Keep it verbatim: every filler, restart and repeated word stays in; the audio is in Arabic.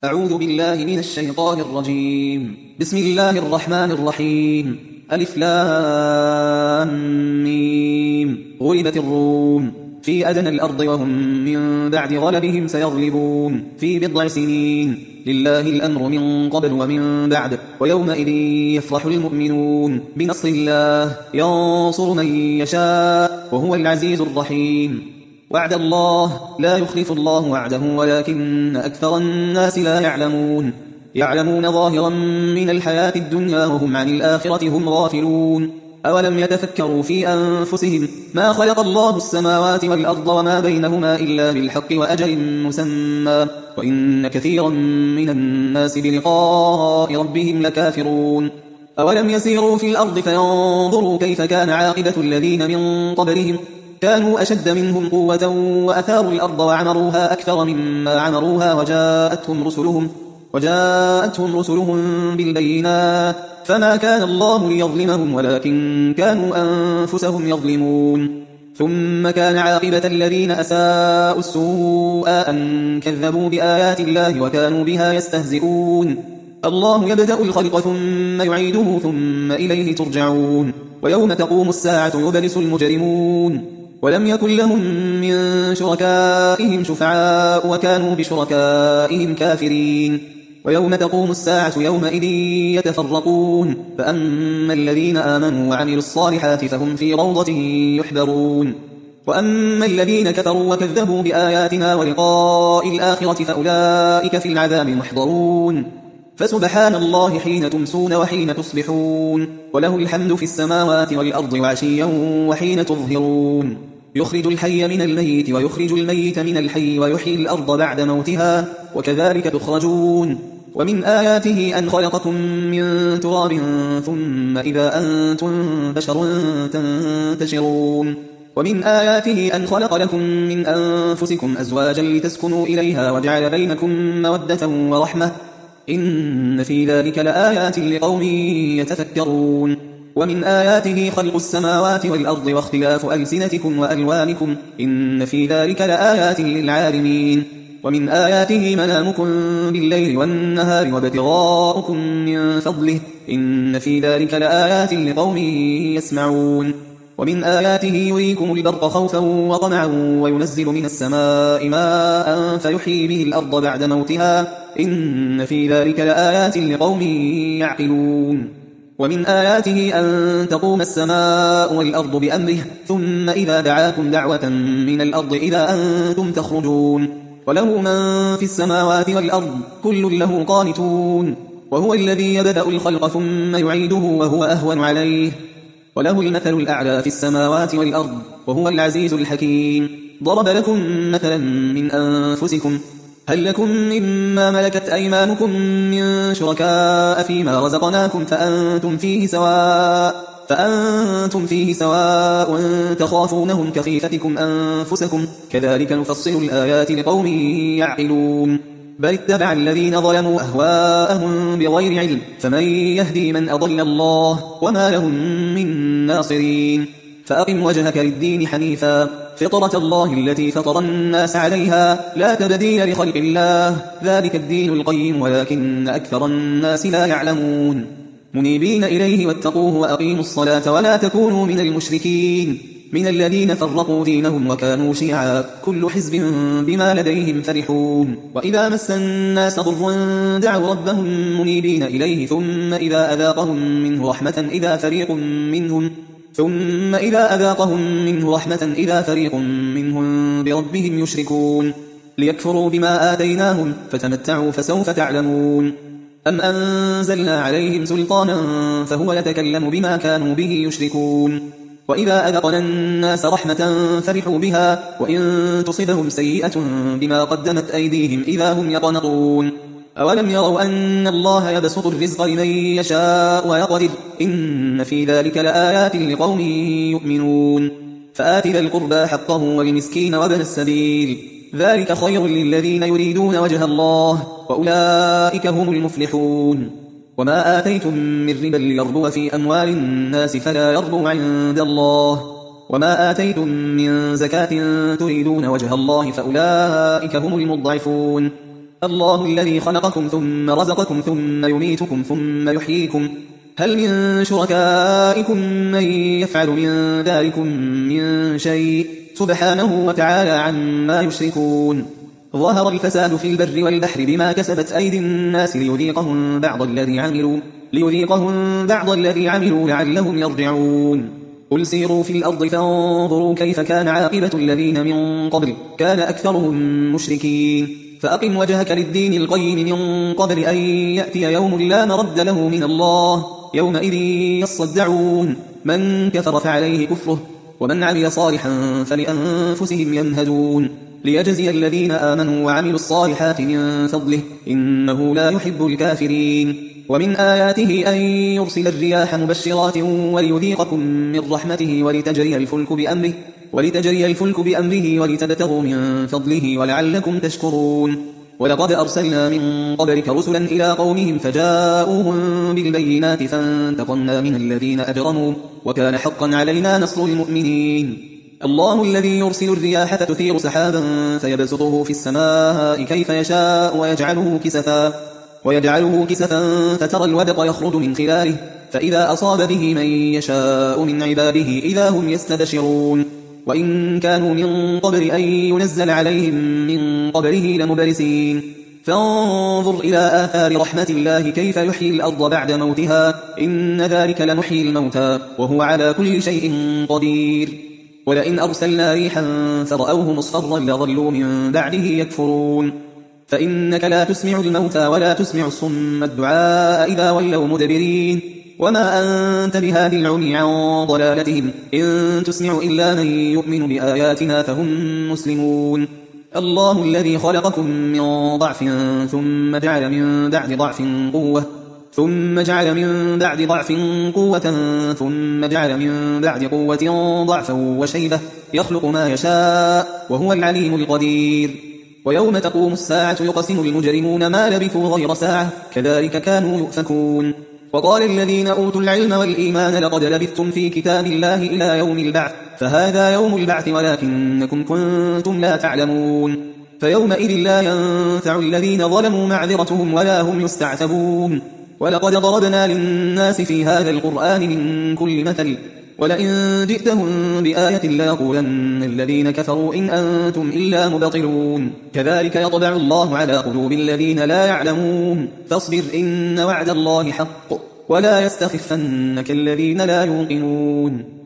أعوذ بالله من الشيطان الرجيم. بسم الله الرحمن الرحيم. ألف لام ميم. غلبت الروم في أدنى الأرض وهم من بعد غلبهم سيغلبون في بضع سنين. لله الأمر من قبل ومن بعد، ويومئذ يفرح المؤمنون بنصر الله ينصر من يشاء وهو العزيز الرحيم. وعد الله لا يخلف الله وعده ولكن أكثر الناس لا يعلمون. يعلمون ظاهرا من الحياة الدنيا وهم عن الآخرة هم غافلون. أولم يتفكروا في أنفسهم ما خلق الله السماوات والأرض وما بينهما إلا بالحق وأجل مسمى، وإن كثيرا من الناس بلقاء ربهم لكافرون. أولم يسيروا في الأرض فينظروا كيف كان عاقبة الذين من قبلهم كانوا أشد منهم قوة وأثاروا الأرض وعمروها أكثر مما عمروها وجاءتهم رسلهم, وجاءتهم رسلهم بالبينات فما كان الله ليظلمهم ولكن كانوا أنفسهم يظلمون. ثم كان عاقبة الذين أساءوا السوء أن كذبوا بآيات الله وكانوا بها يستهزئون. الله يبدأ الخلق ثم يعيده ثم إليه ترجعون. ويوم تقوم الساعة يبلس المجرمون ولم يكن لهم من شركائهم شفعاء وكانوا بشركائهم كافرين. ويوم تقوم الساعة يومئذ يتفرقون، فأما الذين آمنوا وعملوا الصالحات فهم في روضة يحبرون، وأما الذين كفروا وكذبوا بآياتنا ولقاء الآخرة فأولئك في العذاب محضرون. فسبحان الله حين تمسون وحين تصبحون، وله الحمد في السماوات والأرض وعشيا وحين تظهرون. يخرج الحي من الميت ويخرج الميت من الحي ويحيي الأرض بعد موتها وكذلك تخرجون. ومن آياته أن خلقكم من تراب ثم إذا أنتم بشر تنتشرون. ومن آياته أن خلق لكم من أنفسكم أزواجا لتسكنوا إليها وجعل بينكم مودة ورحمة إن في ذلك لآيات لقوم يتفكرون. ومن آياته خلق السماوات والأرض واختلاف ألسنتكم وألوانكم إن في ذلك لآيات للعالمين. ومن آياته منامكم بالليل والنهار وابتغاؤكم من فضله إن في ذلك لآيات لقوم يسمعون. ومن آياته يريكم البرق خوفا وطمعا وينزل من السماء ماء فيحيي به الأرض بعد موتها إن في ذلك لآيات لقوم يعقلون. ومن آياته أن تقوم السماء والأرض بأمره ثم إذا دعاكم دعوة من الأرض إذا أنتم تخرجون. وله من في السماوات والأرض كل له قانتون. وهو الذي يبدأ الخلق ثم يعيده وهو أهون عليه، وله المثل الأعلى في السماوات والأرض وهو العزيز الحكيم. ضرب لكم مثلا من أنفسكم هل لكم مما ملكت أيمانكم من شركاء فيما رزقناكم فأنتم فيه سواء فأنتم فيه سواء تخافونهم كخيفتكم أنفسكم كذلك نفصل الآيات لقوم يعقلون. بل اتبع الذين ظلموا أهواءهم بغير علم فمن يهدي من أضل الله وما لهم من ناصرين. فأقم وجهك للدين حنيفا فطرة الله التي فطر الناس عليها لا تبديل لخلق الله ذلك الدين القيم ولكن أكثر الناس لا يعلمون. منيبين إليه واتقوه وأقيموا الصلاة ولا تكونوا من المشركين من الذين فرقوا دينهم وكانوا شيعا كل حزب بما لديهم فرحون. وإذا مس الناس ضر دعوا ربهم منيبين إليه ثم إذا أذاقهم منه رحمة إذا فريق منهم ثم إذا أذاقهم منه رحمة إذا فريق منهم بربهم يشركون. ليكفروا بما آتيناهم فتمتعوا فسوف تعلمون. أم أنزلنا عليهم سلطانا فهو يتكلم بما كانوا به يشركون. وإذا أذقنا الناس رحمة فرحوا بها وإن تصبهم سيئة بما قدمت أيديهم إذا هم يقنطون. أولم يروا أن الله يبسط الرزق لمن يشاء ويقدر إن في ذلك لآيات لقوم يؤمنون. فآت ذا القربى حقه والمسكين وابن السبيل ذلك خير للذين يريدون وجه الله وأولئك هم المفلحون. وما آتيتم من ربا ليربو في أموال الناس فلا يربو عند الله وما آتيتم من زكاة تريدون وجه الله فأولئك هم المضعفون. الله الذي خلقكم ثم رزقكم ثم يميتكم ثم يحييكم هل من شركائكم من يفعل من ذلكم من شيء سبحانه وتعالى عما يشركون ظهر الفساد في البر والبحر بما كسبت أيدي الناس ليذيقهم بعض الذي عملوا ليذيقهم بعض الذي عملوا لعلهم يرجعون قل سيروا في الأرض فانظروا كيف كان عاقبة الذين من قبل كان أكثرهم مشركين فأقم وجهك للدين القيم من قبل أن يأتي يوم لا مرد له من الله يومئذ يصدعون من كفر فعليه كفره ومن عمل صالحا فلأنفسهم يمهدون ليجزي الذين آمنوا وعملوا الصالحات من فضله إنه لا يحب الكافرين ومن آياته أن يرسل الرياح مبشرات وليذيقكم من رحمته ولتجري الفلك بأمره ولتجري الفلك بأمره ولتبتغوا من فضله ولعلكم تشكرون ولقد أرسلنا من قبلك رسلا إلى قومهم فجاءوهم بالبينات فانتقمنا من الذين أجرموا وكان حقا علينا نصر المؤمنين الله الذي يرسل الرياح فتثير سحابا فيبسطه في السماء كيف يشاء ويجعله كسفا ويجعله كسفا فترى الودق يخرج من خلاله فإذا أصاب به من يشاء من عباده إذا هم يستبشرون وإن كانوا من قبل أن ينزل عليهم من قبله لمبلسين فانظر إلى آثار رحمة الله كيف يحيي الأرض بعد موتها إن ذلك لمحيي الموتى وهو على كل شيء قدير ولئن أرسلنا ريحا فرأوه مصفرا لظلوا من بعده يكفرون فإنك لا تسمع الموتى ولا تسمع الصم الدعاء إذا ولوا مدبرين وما أنت بهادي العمي عن ضلالتهم إن تسمع إلا من يؤمن بآياتنا فهم مسلمون الله الذي خلقكم من ضعف ثم جعل من بعد ضعف قوة ثم جعل من بعد ضعف قوة ثم جعل من بعد قوة ضعفا وشيبة يخلق ما يشاء وهو العليم القدير ويوم تقوم الساعة يقسم المجرمون ما لبثوا غير ساعة كذلك كانوا يؤفكون وقال الذين أوتوا العلم والإيمان لقد لبثتم في كتاب الله إلى يوم البعث فهذا يوم البعث ولكنكم كنتم لا تعلمون فيومئذ لا ينفع الذين ظلموا معذرتهم ولا هم يستعتبون ولقد ضربنا للناس في هذا القرآن من كل مثل ولئن جئتهم بآية ليقولن الذين كفروا إن أنتم إلا مبطلون كذلك يطبع الله على قلوب الذين لا يعلمون فاصبر إن وعد الله حق ولا يستخفنك الذين لا يوقنون